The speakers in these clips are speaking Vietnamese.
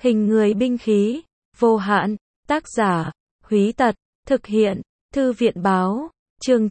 Hình người binh khí, vô hạn, tác giả, Húy Tật, thực hiện, Thư viện báo, chương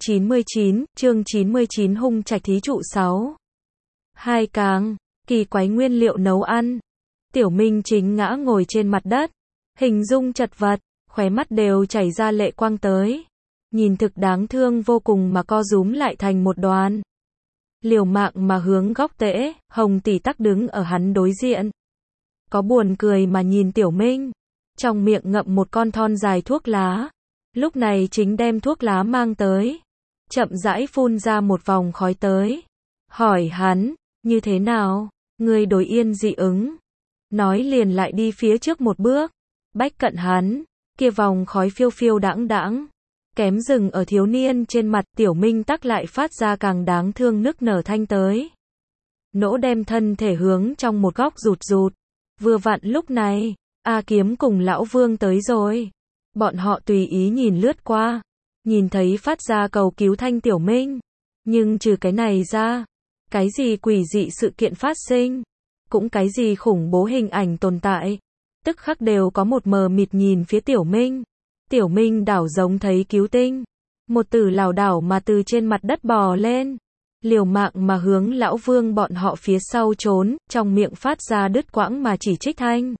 99 hung trạch thí trụ 6. Hai càng, kỳ quái nguyên liệu nấu ăn. Tiểu Minh chính ngã ngồi trên mặt đất, hình dung chật vật, khóe mắt đều chảy ra lệ quang tới. Nhìn thực đáng thương vô cùng mà co rúm lại thành một đoàn. Liều mạng mà hướng góc tễ, Hồng tỷ tắc đứng ở hắn đối diện. Có buồn cười mà nhìn Tiểu Minh, trong miệng ngậm một con thon dài thuốc lá. Lúc này chính đem thuốc lá mang tới, chậm rãi phun ra một vòng khói tới. Hỏi hắn, như thế nào, ngươi đối yên dị ứng? Nói liền lại đi phía trước một bước, bách cận hắn, kia vòng khói phiêu phiêu đãng đãng, kém dừng ở thiếu niên trên mặt. Tiểu Minh tắc lại phát ra càng đáng thương nức nở thanh tới. Nỗ đem thân thể hướng trong một góc rụt rụt. Vừa vặn lúc này, A Kiếm cùng Lão Vương tới rồi. Bọn họ tùy ý nhìn lướt qua, nhìn thấy phát ra cầu cứu thanh Tiểu Minh. Nhưng trừ cái này ra, cái gì quỷ dị sự kiện phát sinh, cũng cái gì khủng bố hình ảnh tồn tại, tức khắc đều có một mờ mịt nhìn phía Tiểu Minh. Tiểu Minh đảo giống thấy cứu tinh, một tử lảo đảo mà từ trên mặt đất bò lên, liều mạng mà hướng Lão Vương bọn họ phía sau trốn, trong miệng phát ra đứt quãng mà chỉ trích thanh.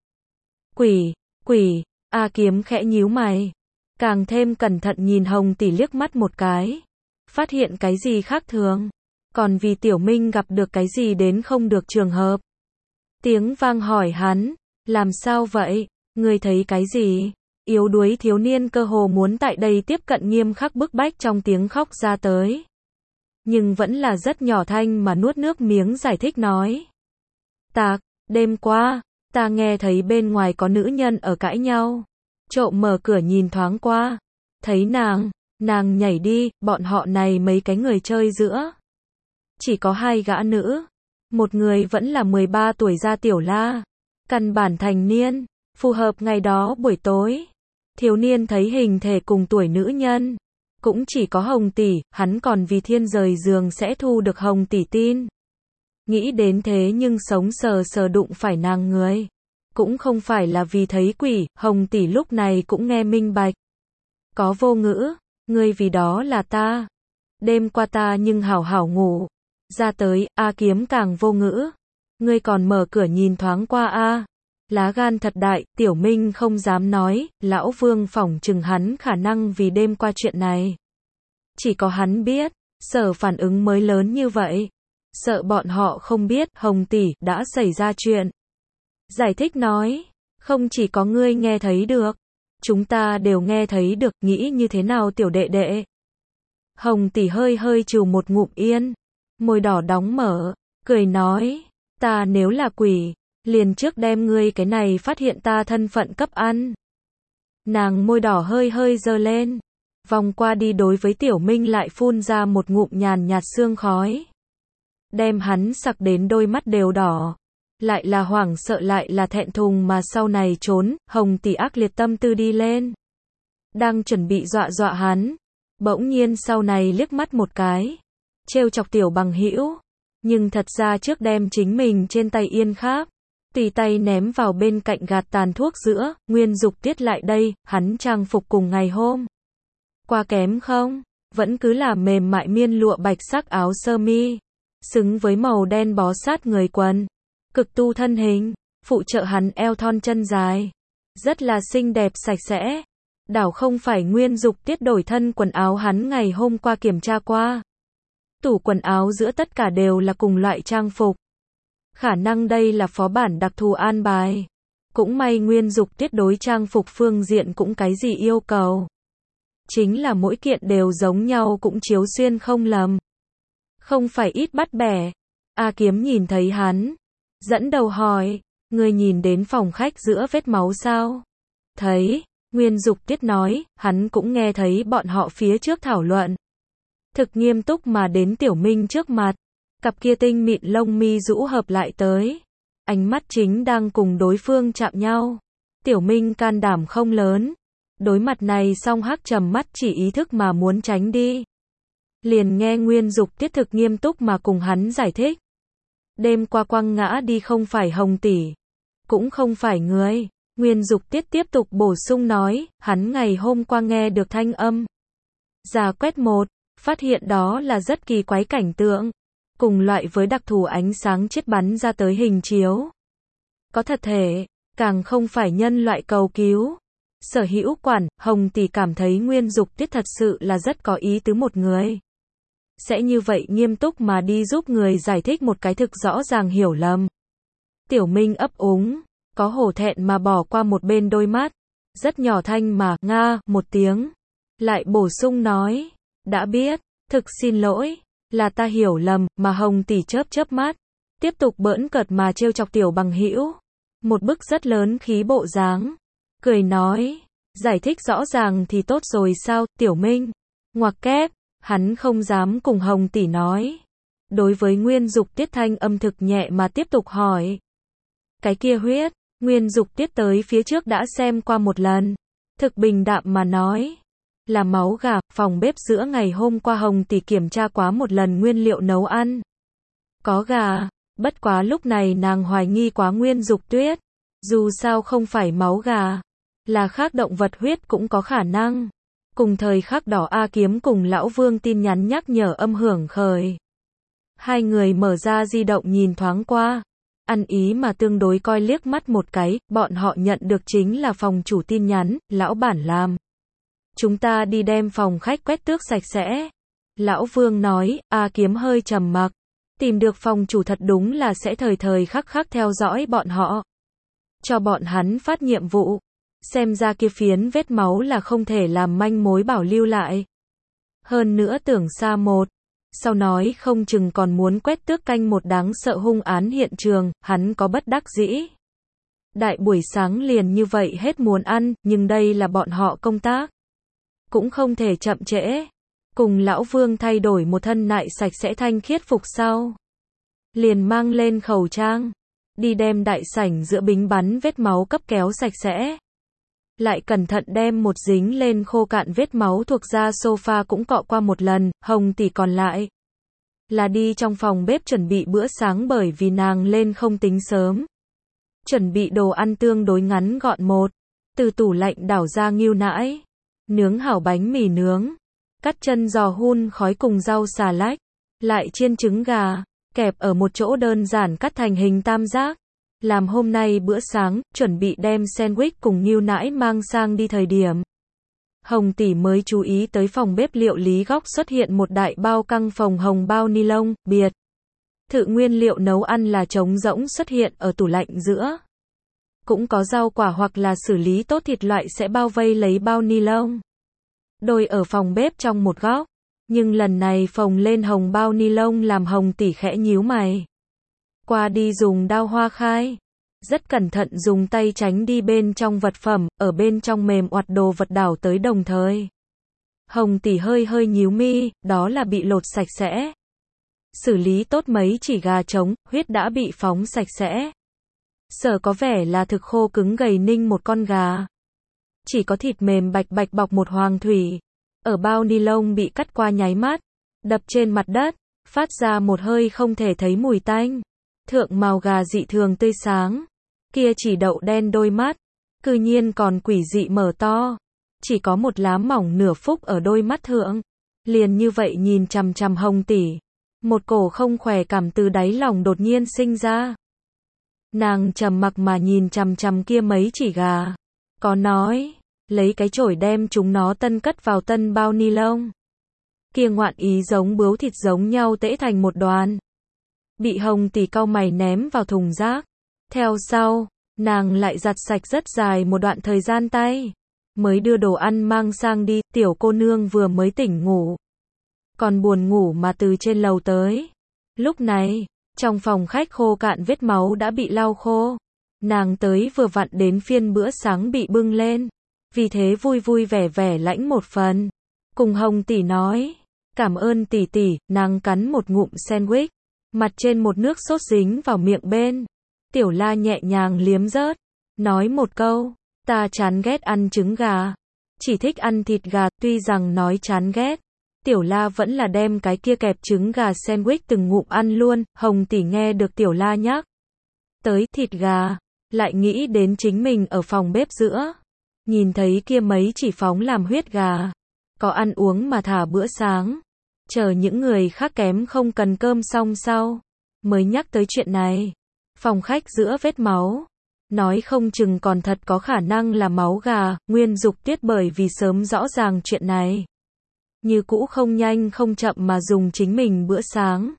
Quỷ, A Kiếm khẽ nhíu mày, càng thêm cẩn thận nhìn Hồng tỷ liếc mắt một cái, phát hiện cái gì khác thường, còn vì Tiểu Minh gặp được cái gì đến không được trường hợp. Tiếng vang hỏi hắn, làm sao vậy, ngươi thấy cái gì? Yếu đuối thiếu niên cơ hồ muốn tại đây tiếp cận nghiêm khắc bức bách trong tiếng khóc ra tới. Nhưng vẫn là rất nhỏ thanh mà nuốt nước miếng giải thích nói. Đêm qua, ta nghe thấy bên ngoài có nữ nhân ở cãi nhau. Trộm mở cửa nhìn thoáng qua, thấy nàng nhảy đi, bọn họ này mấy cái người chơi giữa. Chỉ có hai gã nữ, một người vẫn là 13 tuổi ra tiểu la, căn bản thành niên, phù hợp ngày đó buổi tối. Thiếu niên thấy hình thể cùng tuổi nữ nhân, cũng chỉ có Hồng tỷ, hắn còn vì thiên rời giường sẽ thu được Hồng tỷ tin. Nghĩ đến thế nhưng sống sờ đụng phải nàng người, cũng không phải là vì thấy quỷ. Hồng tỷ lúc này cũng nghe minh bạch. Có vô ngữ, ngươi vì đó là ta. Đêm qua ta nhưng hảo hảo ngủ. Ra tới, A Kiếm càng vô ngữ. Ngươi còn mở cửa nhìn thoáng qua a. Lá gan thật đại. Tiểu Minh không dám nói, Lão Vương phỏng chừng hắn khả năng vì đêm qua chuyện này. Chỉ có hắn biết, sở phản ứng mới lớn như vậy. Sợ bọn họ không biết, Hồng tỷ, đã xảy ra chuyện. Giải thích nói, không chỉ có ngươi nghe thấy được, chúng ta đều nghe thấy được, nghĩ như thế nào tiểu đệ đệ? Hồng tỷ hơi trừ một ngụm yên, môi đỏ đóng mở, cười nói, ta nếu là quỷ, liền trước đem ngươi cái này phát hiện ta thân phận cấp ăn. Nàng môi đỏ hơi giơ lên, vòng qua đi đối với Tiểu Minh lại phun ra một ngụm nhàn nhạt sương khói. Đem hắn sặc đến đôi mắt đều đỏ. Lại là hoảng sợ lại là thẹn thùng mà sau này trốn. Hồng tỷ ác liệt tâm tư đi lên, đang chuẩn bị dọa hắn, bỗng nhiên sau này liếc mắt một cái, trêu chọc Tiểu bằng hữu, nhưng thật ra trước đem chính mình trên tay yên kháp, tùy tay ném vào bên cạnh gạt tàn thuốc giữa. Nguyên Dục Tiết lại đây, hắn trang phục cùng ngày hôm qua kém không, vẫn cứ là mềm mại miên lụa bạch sắc áo sơ mi, xứng với màu đen bó sát người quần, cực tu thân hình, phụ trợ hắn eo thon chân dài, rất là xinh đẹp sạch sẽ. Đảo không phải Nguyên Dục Tiết đổi thân quần áo hắn ngày hôm qua kiểm tra qua. Tủ quần áo giữa tất cả đều là cùng loại trang phục. Khả năng đây là phó bản đặc thù an bài. Cũng may Nguyên Dục Tiết đối trang phục phương diện cũng cái gì yêu cầu. Chính là mỗi kiện đều giống nhau cũng chiếu xuyên không lầm. Không phải ít bắt bẻ. A Kiếm nhìn thấy hắn, dẫn đầu hỏi, ngươi nhìn đến phòng khách giữa vết máu sao? Thấy, Nguyên Dục Tiết nói, hắn cũng nghe thấy bọn họ phía trước thảo luận. Thực nghiêm túc mà đến Tiểu Minh trước mặt, cặp kia tinh mịn lông mi rũ hợp lại tới, ánh mắt chính đang cùng đối phương chạm nhau. Tiểu Minh can đảm không lớn, đối mặt này song hắc trầm mắt chỉ ý thức mà muốn tránh đi. Liền nghe Nguyên Dục Tiết thực nghiêm túc mà cùng hắn giải thích. Đêm qua quăng ngã đi không phải Hồng tỷ, cũng không phải người. Nguyên Dục Tiết tiếp tục bổ sung nói, hắn ngày hôm qua nghe được thanh âm. Giả quét một, phát hiện đó là rất kỳ quái cảnh tượng. Cùng loại với đặc thù ánh sáng chết bắn ra tới hình chiếu. Có thật thể, càng không phải nhân loại cầu cứu. Sở Hữu Quản, Hồng tỷ cảm thấy Nguyên Dục Tiết thật sự là rất có ý tứ một người. Sẽ như vậy nghiêm túc mà đi giúp người giải thích một cái thực rõ ràng hiểu lầm. Tiểu Minh ấp úng, có hổ thẹn mà bỏ qua một bên đôi mắt. Rất nhỏ thanh mà, nga, một tiếng. Lại bổ sung nói, đã biết, thực xin lỗi, là ta hiểu lầm, mà Hồng tỷ chớp mắt. Tiếp tục bỡn cợt mà trêu chọc Tiểu Bằng Hữu. Một bức rất lớn khí bộ dáng. Cười nói, giải thích rõ ràng thì tốt rồi sao, Tiểu Minh. Ngoặc kép, hắn không dám cùng Hồng tỷ nói. Đối với Nguyên Dục Tiết thanh âm thực nhẹ mà tiếp tục hỏi. Cái kia huyết, Nguyên Dục Tiết tới phía trước đã xem qua một lần. Thực bình đạm mà nói. Là máu gà, phòng bếp giữa ngày hôm qua Hồng tỷ kiểm tra quá một lần nguyên liệu nấu ăn. Có gà, bất quá lúc này nàng hoài nghi quá Nguyên Dục Tuyết. Dù sao không phải máu gà, là khác động vật huyết cũng có khả năng. Cùng thời khắc đó A Kiếm cùng Lão Vương tin nhắn nhắc nhở âm hưởng khởi. Hai người mở ra di động nhìn thoáng qua. Ăn ý mà tương đối coi liếc mắt một cái, bọn họ nhận được chính là phòng chủ tin nhắn, lão bản làm. Chúng ta đi đem phòng khách quét tước sạch sẽ. Lão Vương nói, A Kiếm hơi trầm mặc. Tìm được phòng chủ thật đúng là sẽ thời thời khắc khắc theo dõi bọn họ. Cho bọn hắn phát nhiệm vụ. Xem ra kia phiến vết máu là không thể làm manh mối bảo lưu lại. Hơn nữa tưởng xa một. Sau nói không chừng còn muốn quét tước canh một đáng sợ hung án hiện trường, hắn có bất đắc dĩ. Đại buổi sáng liền như vậy hết muốn ăn, nhưng đây là bọn họ công tác. Cũng không thể chậm trễ. Cùng Lão Vương thay đổi một thân nại sạch sẽ thanh khiết phục sau. Liền mang lên khẩu trang. Đi đem đại sảnh giữa bính bắn vết máu cấp kéo sạch sẽ. Lại cẩn thận đem một dính lên khô cạn vết máu thuộc da sofa cũng cọ qua một lần. Hồng tỷ còn lại là đi trong phòng bếp chuẩn bị bữa sáng bởi vì nàng lên không tính sớm. Chuẩn bị đồ ăn tương đối ngắn gọn một. Từ tủ lạnh đảo ra nghêu nãi. Nướng hảo bánh mì nướng. Cắt chân giò hun khói cùng rau xà lách. Lại chiên trứng gà. Kẹp ở một chỗ đơn giản cắt thành hình tam giác. Làm hôm nay bữa sáng, chuẩn bị đem sandwich cùng nghêu nãi mang sang đi thời điểm. Hồng tỷ mới chú ý tới phòng bếp liệu lý góc xuất hiện một đại bao căng phồng hồng bao ni lông, biệt. Thự nguyên liệu nấu ăn là trống rỗng xuất hiện ở tủ lạnh giữa. Cũng có rau quả hoặc là xử lý tốt thịt loại sẽ bao vây lấy bao ni lông. Đôi ở phòng bếp trong một góc. Nhưng lần này phồng lên hồng bao ni lông làm Hồng tỷ khẽ nhíu mày. Qua đi dùng dao hoa khai. Rất cẩn thận dùng tay tránh đi bên trong vật phẩm, ở bên trong mềm oặt đồ vật đảo tới đồng thời. Hồng tỷ hơi nhíu mi, đó là bị lột sạch sẽ. Xử lý tốt mấy chỉ gà trống, huyết đã bị phóng sạch sẽ. Sở có vẻ là thực khô cứng gầy ninh một con gà. Chỉ có thịt mềm bạch bạch bọc một hoàng thủy. Ở bao ni lông bị cắt qua nháy mắt. Đập trên mặt đất, phát ra một hơi không thể thấy mùi tanh. Thượng màu gà dị thường tươi sáng. Kia chỉ đậu đen đôi mắt. Cư nhiên còn quỷ dị mở to. Chỉ có một lá mỏng nửa phúc ở đôi mắt thượng. Liền như vậy nhìn chằm chằm Hồng tỷ. Một cổ không khỏe cảm từ đáy lòng đột nhiên sinh ra. Nàng trầm mặc mà nhìn chằm chằm kia mấy chỉ gà. Có nói, lấy cái chổi đem chúng nó tân cất vào tân bao ni lông. Kia ngoạn ý giống bướu thịt giống nhau tễ thành một đoàn. Bị Hồng tỷ cau mày ném vào thùng rác. Theo sau, nàng lại giặt sạch rất dài một đoạn thời gian tay. Mới đưa đồ ăn mang sang đi, tiểu cô nương vừa mới tỉnh ngủ. Còn buồn ngủ mà từ trên lầu tới. Lúc này, trong phòng khách khô cạn vết máu đã bị lau khô. Nàng tới vừa vặn đến phiên bữa sáng bị bưng lên. Vì thế vui vui vẻ vẻ lãnh một phần. Cùng Hồng tỷ nói, cảm ơn tỷ tỷ, nàng cắn một ngụm sandwich. Mặt trên một nước sốt dính vào miệng bên. Tiểu La nhẹ nhàng liếm rớt. Nói một câu, ta chán ghét ăn trứng gà. Chỉ thích ăn thịt gà, tuy rằng nói chán ghét. Tiểu La vẫn là đem cái kia kẹp trứng gà sandwich từng ngụm ăn luôn. Hồng tỷ nghe được Tiểu La nhắc tới thịt gà. lại nghĩ đến chính mình ở phòng bếp giữa. Nhìn thấy kia mấy chỉ phóng làm huyết gà. Có ăn uống mà thả bữa sáng. Chờ những người khác kém không cần cơm xong sau. Mới nhắc tới chuyện này. Phòng khách giữa vết máu. Nói không chừng còn thật có khả năng là máu gà. Nguyên Dục Tiết bởi vì sớm rõ ràng chuyện này. Như cũ không nhanh không chậm mà dùng chính mình bữa sáng.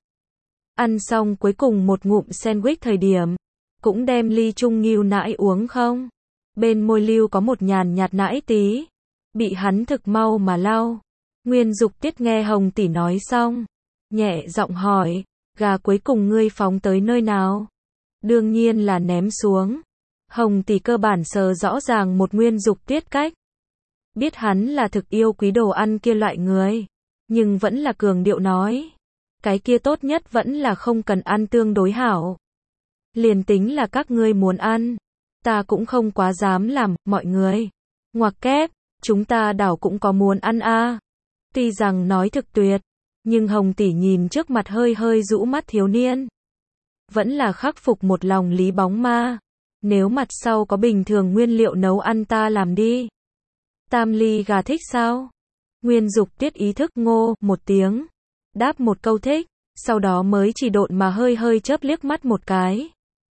Ăn xong cuối cùng một ngụm sandwich thời điểm. Cũng đem ly chung nghêu nãi uống không. Bên môi lưu có một nhàn nhạt nãi tí. Bị hắn thực mau mà lau. Nguyên Dục Tiết nghe Hồng tỷ nói xong. Nhẹ giọng hỏi. Gà cuối cùng ngươi phóng tới nơi nào? Đương nhiên là ném xuống. Hồng tỷ cơ bản sờ rõ ràng một Nguyên Dục Tiết cách. Biết hắn là thực yêu quý đồ ăn kia loại người. Nhưng vẫn là cường điệu nói. Cái kia tốt nhất vẫn là không cần ăn tương đối hảo. Liền tính là các ngươi muốn ăn. Ta cũng không quá dám làm, mọi người. Ngoặc kép, chúng ta đảo cũng có muốn ăn a. Tuy rằng nói thực tuyệt. Nhưng Hồng tỷ nhìn trước mặt hơi hơi rũ mắt thiếu niên. Vẫn là khắc phục một lòng lý bóng ma. Nếu mặt sau có bình thường nguyên liệu nấu ăn ta làm đi. Tam ly gà thích sao? Nguyên Dục Tiết ý thức ngô một tiếng. Đáp một câu thích. Sau đó mới chỉ độn mà hơi hơi chớp liếc mắt một cái.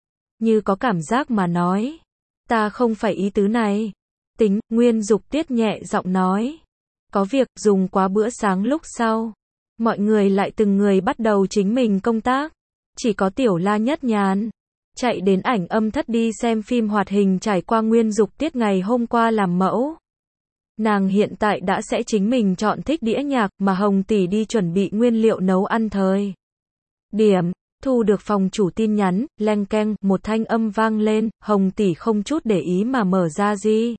Như có cảm giác mà nói. Ta không phải ý tứ này. Tính, Nguyên Dục Tiết nhẹ giọng nói. Có việc dùng quá bữa sáng lúc sau. Mọi người lại từng người bắt đầu chính mình công tác. Chỉ có Tiểu La Nhất Nhàn. Chạy đến ảnh âm thất đi xem phim hoạt hình trải qua Nguyên Dục Tiết ngày hôm qua làm mẫu. Nàng hiện tại đã sẽ chính mình chọn thích đĩa nhạc mà Hồng tỷ đi chuẩn bị nguyên liệu nấu ăn thời. Điểm, thu được phòng chủ tin nhắn, leng keng, một thanh âm vang lên, Hồng tỷ không chút để ý mà mở ra di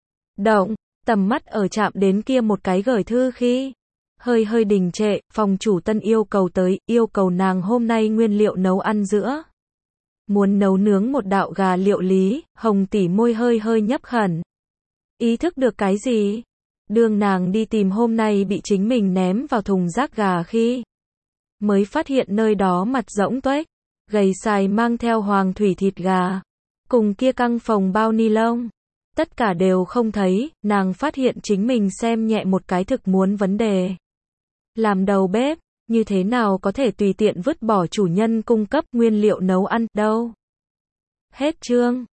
động, tầm mắt ở chạm đến kia một cái gửi thư khi. Hơi hơi đình trệ, phòng chủ tân yêu cầu tới, yêu cầu nàng hôm nay nguyên liệu nấu ăn giữa. Muốn nấu nướng một đạo gà liệu lý, Hồng tỷ môi hơi hơi nhấp khẩn. Ý thức được cái gì? Đường nàng đi tìm hôm nay bị chính mình ném vào thùng rác gà khi. Mới phát hiện nơi đó mặt rỗng tuếch, gầy xài mang theo hoàng thủy thịt gà. Cùng kia căng phồng bao ni lông. Tất cả đều không thấy, nàng phát hiện chính mình xem nhẹ một cái thực muốn vấn đề. Làm đầu bếp, như thế nào có thể tùy tiện vứt bỏ chủ nhân cung cấp nguyên liệu nấu ăn đâu. Hết chương.